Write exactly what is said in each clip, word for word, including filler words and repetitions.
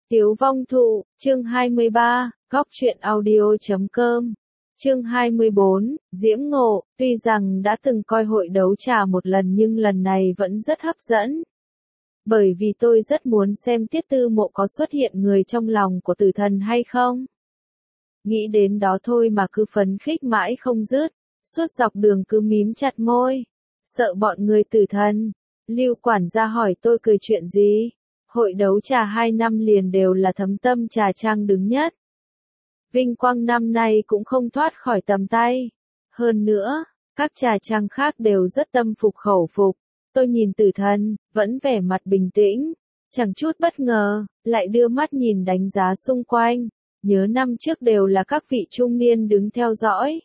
Tiếu vong thụ, chương hai mươi ba, góc truyện audio chấm com. Chương hai mươi bốn, Diễm Ngộ, tuy rằng đã từng coi hội đấu trà một lần nhưng lần này vẫn rất hấp dẫn. Bởi vì tôi rất muốn xem Tiết Tư Mộ có xuất hiện người trong lòng của tử thần hay không. Nghĩ đến đó thôi mà cứ phấn khích mãi không dứt, suốt dọc đường cứ mím chặt môi. Sợ bọn người tử thần. Lưu quản gia hỏi tôi cười chuyện gì? Hội đấu trà hai năm liền đều là Thấm Tâm Trà Trang đứng nhất. Vinh quang năm nay cũng không thoát khỏi tầm tay. Hơn nữa, các trà trang khác đều rất tâm phục khẩu phục. Tôi nhìn tử thần, vẫn vẻ mặt bình tĩnh, chẳng chút bất ngờ, lại đưa mắt nhìn đánh giá xung quanh. Nhớ năm trước đều là các vị trung niên đứng theo dõi.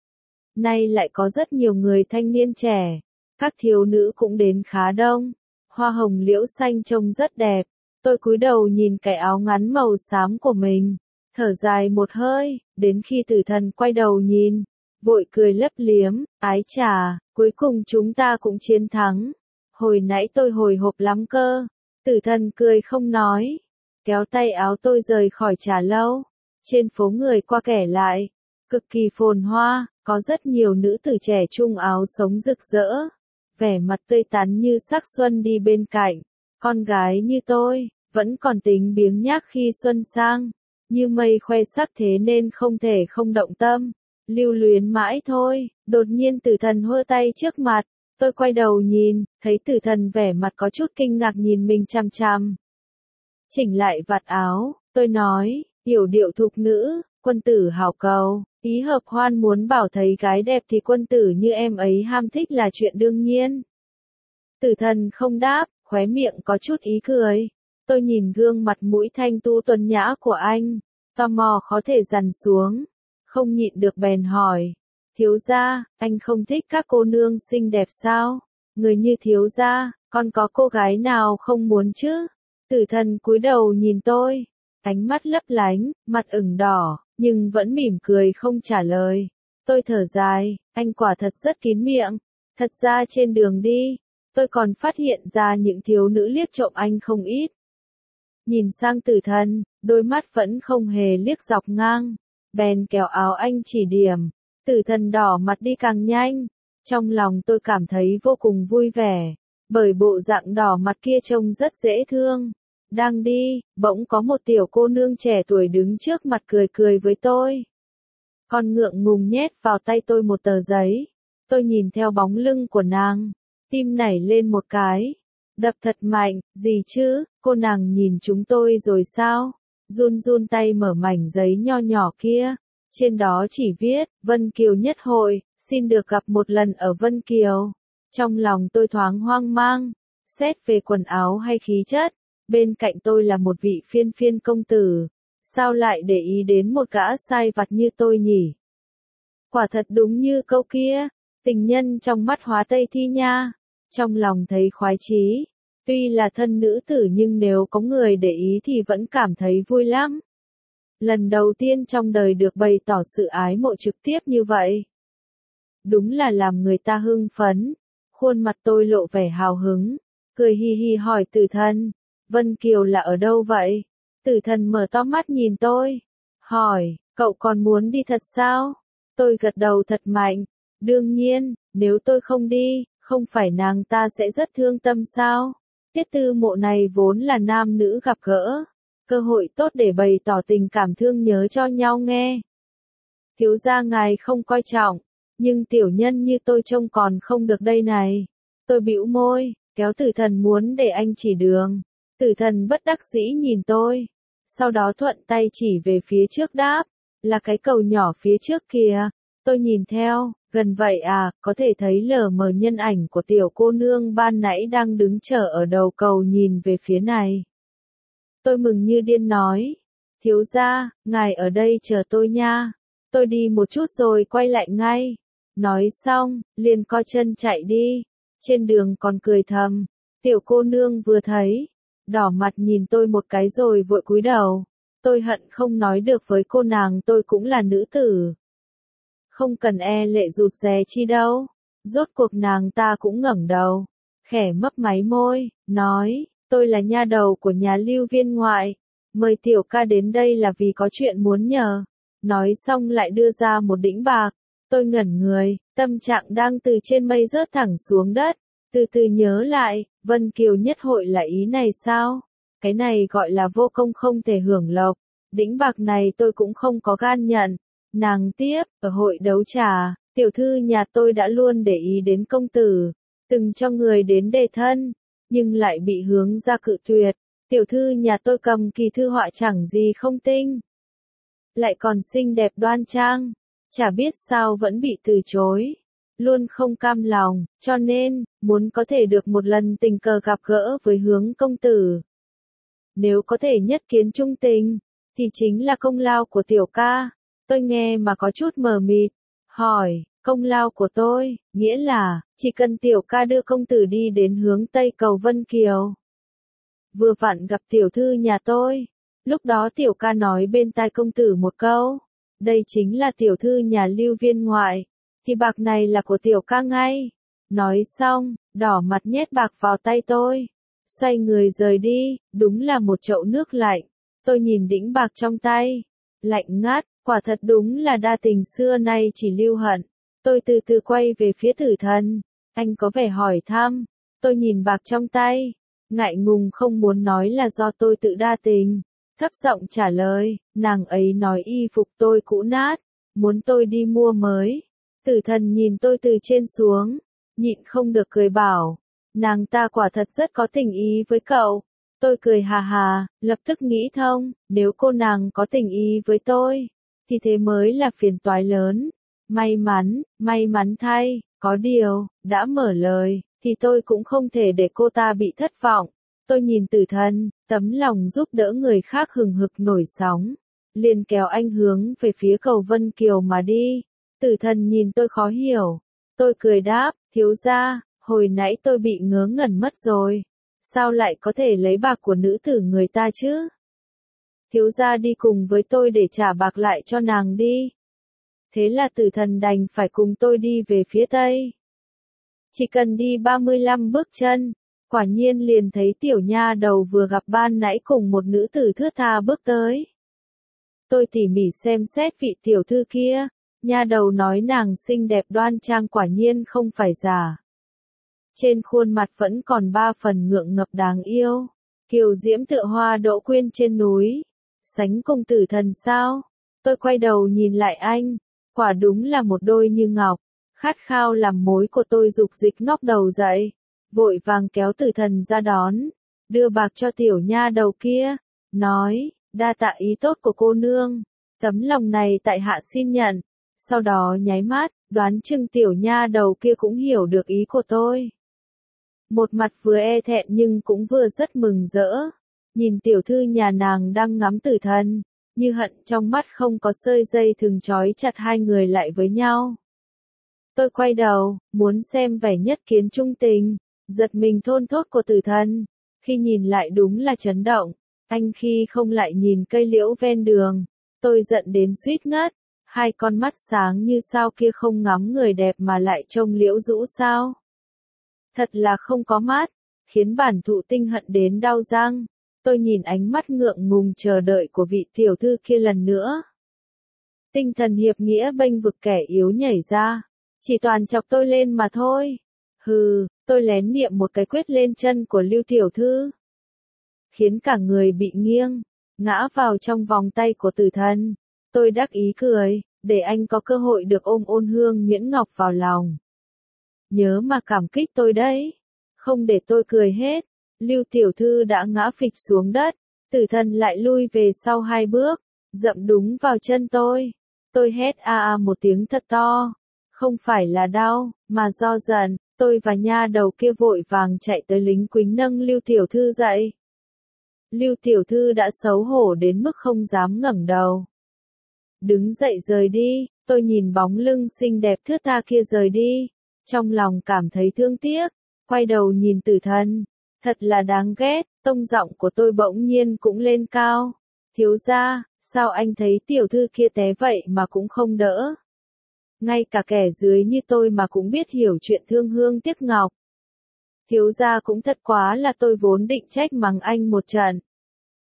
Nay lại có rất nhiều người thanh niên trẻ, các thiếu nữ cũng đến khá đông. Hoa hồng liễu xanh trông rất đẹp. Tôi cúi đầu nhìn cái áo ngắn màu xám của mình, thở dài một hơi, đến khi tử thần quay đầu nhìn, vội cười lấp liếm, ái chà, cuối cùng chúng ta cũng chiến thắng. Hồi nãy tôi hồi hộp lắm cơ. Tử thần cười không nói, kéo tay áo tôi rời khỏi trà lâu. Trên phố người qua kẻ lại, cực kỳ phồn hoa, có rất nhiều nữ tử trẻ trung áo sống rực rỡ, vẻ mặt tươi tắn như sắc xuân đi bên cạnh. Con gái như tôi, vẫn còn tính biếng nhác khi xuân sang, như mây khoe sắc thế nên không thể không động tâm, lưu luyến mãi thôi. Đột nhiên tử thần hơ tay trước mặt, tôi quay đầu nhìn, thấy tử thần vẻ mặt có chút kinh ngạc nhìn mình chằm chằm. Chỉnh lại vạt áo, tôi nói, yểu điệu thục nữ, quân tử hảo cầu, ý hợp hoan muốn bảo thấy gái đẹp thì quân tử như em ấy ham thích là chuyện đương nhiên. Tử thần không đáp, khóe miệng có chút ý cười. Tôi nhìn gương mặt mũi thanh tu tuấn nhã của anh, tò mò khó thể dằn xuống, không nhịn được bèn hỏi, thiếu gia, anh không thích các cô nương xinh đẹp sao? Người như thiếu gia, còn có cô gái nào không muốn chứ? Tử thần cúi đầu nhìn tôi, ánh mắt lấp lánh, mặt ửng đỏ, nhưng vẫn mỉm cười không trả lời. Tôi thở dài, anh quả thật rất kín miệng. Thật ra trên đường đi, tôi còn phát hiện ra những thiếu nữ liếc trộm anh không ít. Nhìn sang tử thần, đôi mắt vẫn không hề liếc dọc ngang, bèn kéo áo anh chỉ điểm. Tử thần đỏ mặt đi càng nhanh, trong lòng tôi cảm thấy vô cùng vui vẻ, bởi bộ dạng đỏ mặt kia trông rất dễ thương. Đang đi, bỗng có một tiểu cô nương trẻ tuổi đứng trước mặt cười cười với tôi. Con ngượng ngùng nhét vào tay tôi một tờ giấy. Tôi nhìn theo bóng lưng của nàng, tim nảy lên một cái, đập thật mạnh. Gì chứ, cô nàng nhìn chúng tôi rồi sao? Run run tay mở mảnh giấy nho nhỏ kia, trên đó chỉ viết, Vân Kiều nhất hội, xin được gặp một lần ở Vân Kiều. Trong lòng tôi thoáng hoang mang, xét về quần áo hay khí chất, bên cạnh tôi là một vị phiên phiên công tử, sao lại để ý đến một gã sai vặt như tôi nhỉ? Quả thật đúng như câu kia, tình nhân trong mắt hóa Tây Thi nha. Trong lòng thấy khoái chí, tuy là thân nữ tử nhưng nếu có người để ý thì vẫn cảm thấy vui lắm. Lần đầu tiên trong đời được bày tỏ sự ái mộ trực tiếp như vậy. Đúng là làm người ta hưng phấn. Khuôn mặt tôi lộ vẻ hào hứng, cười hi hi hỏi tử thần, Vân Kiều là ở đâu vậy? Tử thần mở to mắt nhìn tôi, hỏi, cậu còn muốn đi thật sao? Tôi gật đầu thật mạnh, đương nhiên, nếu tôi không đi, không phải nàng ta sẽ rất thương tâm sao? Tiết Tư Mộ này vốn là nam nữ gặp gỡ, cơ hội tốt để bày tỏ tình cảm thương nhớ cho nhau nghe. Thiếu gia ngài không coi trọng, nhưng tiểu nhân như tôi trông còn không được đây này. Tôi bĩu môi, kéo tử thần muốn để anh chỉ đường. Tử thần bất đắc dĩ nhìn tôi, sau đó thuận tay chỉ về phía trước đáp, là cái cầu nhỏ phía trước kìa. Tôi nhìn theo, gần vậy à, có thể thấy lờ mờ nhân ảnh của tiểu cô nương ban nãy đang đứng chờ ở đầu cầu nhìn về phía này. Tôi mừng như điên nói, thiếu gia, ngài ở đây chờ tôi nha, tôi đi một chút rồi quay lại ngay. Nói xong, liền co chân chạy đi, trên đường còn cười thầm. Tiểu cô nương vừa thấy, đỏ mặt nhìn tôi một cái rồi vội cúi đầu. Tôi hận không nói được với cô nàng tôi cũng là nữ tử. Không cần e lệ rụt rè chi đâu. Rốt cuộc nàng ta cũng ngẩng đầu, khẽ mấp máy môi, nói, tôi là nha đầu của nhà Lưu viên ngoại, Mời tiểu ca đến đây là vì có chuyện muốn nhờ. Nói xong lại đưa ra một đĩnh bạc. Tôi ngẩn người, tâm trạng đang từ trên mây rớt thẳng xuống đất. Từ từ nhớ lại, Vân Kiều nhất hội là ý này sao? Cái này gọi là vô công không thể hưởng lộc. Đĩnh bạc này tôi cũng không có gan nhận. Nàng tiếp, ở hội đấu trà, tiểu thư nhà tôi đã luôn để ý đến công tử. Từng cho người đến đề thân, nhưng lại bị hướng ra cự tuyệt. Tiểu thư nhà tôi cầm kỳ thư họa chẳng gì không tinh. Lại còn xinh đẹp đoan trang. Chả biết sao vẫn bị từ chối. Luôn không cam lòng, cho nên, muốn có thể được một lần tình cờ gặp gỡ với hướng công tử. Nếu có thể nhất kiến trung tình, thì chính là công lao của tiểu ca. Tôi nghe mà có chút mờ mịt. Hỏi, công lao của tôi, nghĩa là, chỉ cần tiểu ca đưa công tử đi đến hướng Tây cầu Vân Kiều. Vừa vặn gặp tiểu thư nhà tôi. Lúc đó tiểu ca nói bên tai công tử một câu. Đây chính là tiểu thư nhà Lưu Viên ngoại. Thì bạc này là của tiểu ca ngay. Nói xong, đỏ mặt nhét bạc vào tay tôi. Xoay người rời đi, đúng là một chậu nước lạnh. Tôi nhìn đĩnh bạc trong tay. Lạnh ngắt, quả thật đúng là đa tình xưa nay chỉ lưu hận. Tôi từ từ quay về phía Tử Thần. Anh có vẻ hỏi thăm. Tôi nhìn bạc trong tay. Ngại ngùng không muốn nói là do tôi tự đa tình. Thấp giọng trả lời, nàng ấy nói y phục tôi cũ nát. Muốn tôi đi mua mới. Tử Thần nhìn tôi từ trên xuống. Nhịn không được cười bảo. Nàng ta quả thật rất có tình ý với cậu. Tôi cười hà hà, lập tức nghĩ thông, nếu cô nàng có tình ý với tôi, thì thế mới là phiền toái lớn. May mắn, may mắn thay, có điều, đã mở lời, thì tôi cũng không thể để cô ta bị thất vọng. Tôi nhìn Tử Thần, tấm lòng giúp đỡ người khác hừng hực nổi sóng. Liền kéo anh hướng về phía cầu Vân Kiều mà đi. Tử Thần nhìn tôi khó hiểu. Tôi cười đáp, thiếu gia, hồi nãy tôi bị ngớ ngẩn mất rồi. Sao lại có thể lấy bạc của nữ tử người ta chứ? Thiếu gia đi cùng với tôi để trả bạc lại cho nàng đi. Thế là Tử Thần đành phải cùng tôi đi về phía Tây. Chỉ cần đi ba mươi lăm bước chân, quả nhiên liền thấy tiểu nha đầu vừa gặp ban nãy cùng một nữ tử thướt tha bước tới. Tôi tỉ mỉ xem xét vị tiểu thư kia, nha đầu nói nàng xinh đẹp đoan trang quả nhiên không phải giả. Trên khuôn mặt vẫn còn ba phần ngượng ngập đáng yêu, kiều diễm tựa hoa đỗ quyên trên núi. Sánh cùng Tử Thần sao? Tôi quay đầu nhìn lại anh, quả đúng là một đôi như ngọc. Khát khao làm mối của tôi dục dịch ngóc đầu dậy, vội vàng kéo Tử Thần ra đón, đưa bạc cho tiểu nha đầu kia, nói, đa tạ ý tốt của cô nương, tấm lòng này tại hạ xin nhận. Sau đó nháy mắt, đoán chừng tiểu nha đầu kia cũng hiểu được ý của tôi. Một mặt vừa e thẹn nhưng cũng vừa rất mừng rỡ. Nhìn tiểu thư nhà nàng đang ngắm Tử Thần, như hận trong mắt không có sợi dây thừng trói chặt hai người lại với nhau. Tôi quay đầu, muốn xem vẻ nhất kiến trung tình, giật mình thôn thốt của Tử Thần. Khi nhìn lại đúng là chấn động, anh khi không lại nhìn cây liễu ven đường. Tôi giận đến suýt ngất, hai con mắt sáng như sao kia không ngắm người đẹp mà lại trông liễu rũ sao. Thật là không có mắt, khiến bản thụ tinh hận đến đau răng. Tôi nhìn ánh mắt ngượng ngùng chờ đợi của vị tiểu thư kia lần nữa. Tinh thần hiệp nghĩa bênh vực kẻ yếu nhảy ra, chỉ toàn chọc tôi lên mà thôi. Hừ, tôi lén niệm một cái quyết lên chân của Lưu tiểu thư, khiến cả người bị nghiêng, ngã vào trong vòng tay của Tử Thần. Tôi đắc ý cười, để anh có cơ hội được ôm ôn hương nhuyễn ngọc vào lòng. Nhớ mà cảm kích tôi đấy. Không để tôi cười hết, Lưu tiểu thư đã ngã phịch xuống đất. Tử Thần lại lui về sau hai bước, dậm đúng vào chân tôi. Tôi hét a a một tiếng thật to. Không phải là đau, mà do giận. Tôi và nha đầu kia vội vàng chạy tới lính quính nâng Lưu tiểu thư dậy. Lưu tiểu thư đã xấu hổ đến mức không dám ngẩng đầu. Đứng dậy rời đi, tôi nhìn bóng lưng xinh đẹp thướt tha kia rời đi. Trong lòng cảm thấy thương tiếc, quay đầu nhìn Tử Thần. Thật là đáng ghét, tông giọng của tôi bỗng nhiên cũng lên cao. Thiếu gia, sao anh thấy tiểu thư kia té vậy mà cũng không đỡ? Ngay cả kẻ dưới như tôi mà cũng biết hiểu chuyện thương hương tiếc ngọc. Thiếu gia cũng thật quá là tôi vốn định trách mắng anh một trận.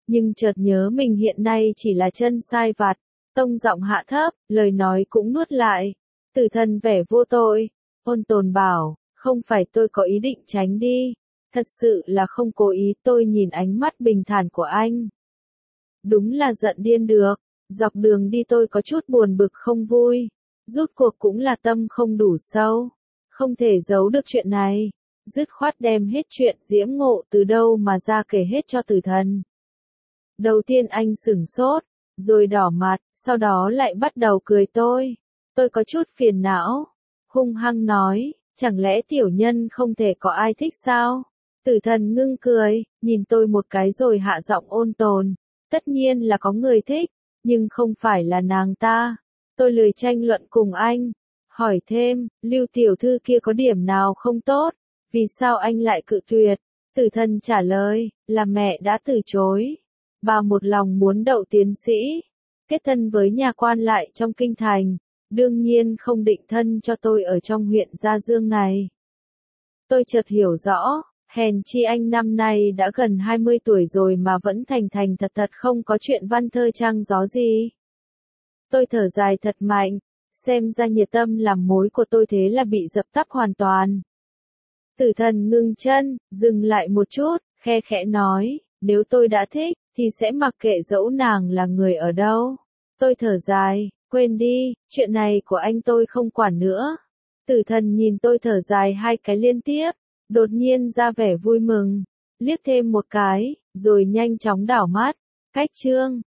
nhưng chợt nhớ mình hiện nay chỉ là chân sai vặt, tông giọng hạ thấp, lời nói cũng nuốt lại. Tử Thần vẻ vô tội, ôn tồn bảo, không phải tôi có ý định tránh đi, thật sự là không cố ý. Tôi nhìn ánh mắt bình thản của anh. Đúng là giận điên được, dọc đường đi tôi có chút buồn bực không vui, rút cuộc cũng là tâm không đủ sâu, không thể giấu được chuyện này, dứt khoát đem hết chuyện Diễm Ngộ từ đâu mà ra kể hết cho Tử Thần. Đầu tiên anh sửng sốt, rồi đỏ mặt, sau đó lại bắt đầu cười tôi. Tôi có chút phiền não, hung hăng nói, chẳng lẽ tiểu nhân không thể có ai thích sao? Tử Thần ngưng cười, nhìn tôi một cái rồi hạ giọng ôn tồn, tất nhiên là có người thích, nhưng không phải là nàng ta. Tôi lười tranh luận cùng anh, hỏi thêm, Lưu tiểu thư kia có điểm nào không tốt, vì sao anh lại cự tuyệt? Tử Thần trả lời, là mẹ đã từ chối. Bà một lòng muốn đậu tiến sĩ, kết thân với nhà quan lại trong kinh thành, đương nhiên không định thân cho tôi ở trong huyện Gia Dương này. Tôi chợt hiểu rõ, hèn chi anh năm nay đã gần hai mươi tuổi rồi mà vẫn thành thành thật thật không có chuyện văn thơ trang gió gì. Tôi thở dài thật mạnh, xem ra nhiệt tâm làm mối của tôi thế là bị dập tắt hoàn toàn. Tử Thần ngưng chân, dừng lại một chút, khe khẽ nói, nếu tôi đã thích, thì sẽ mặc kệ dẫu nàng là người ở đâu. Tôi thở dài, quên đi, chuyện này của anh tôi không quản nữa. Tử Thần nhìn tôi thở dài hai cái liên tiếp, đột nhiên ra vẻ vui mừng, liếc thêm một cái, rồi nhanh chóng đảo mắt. Cách chương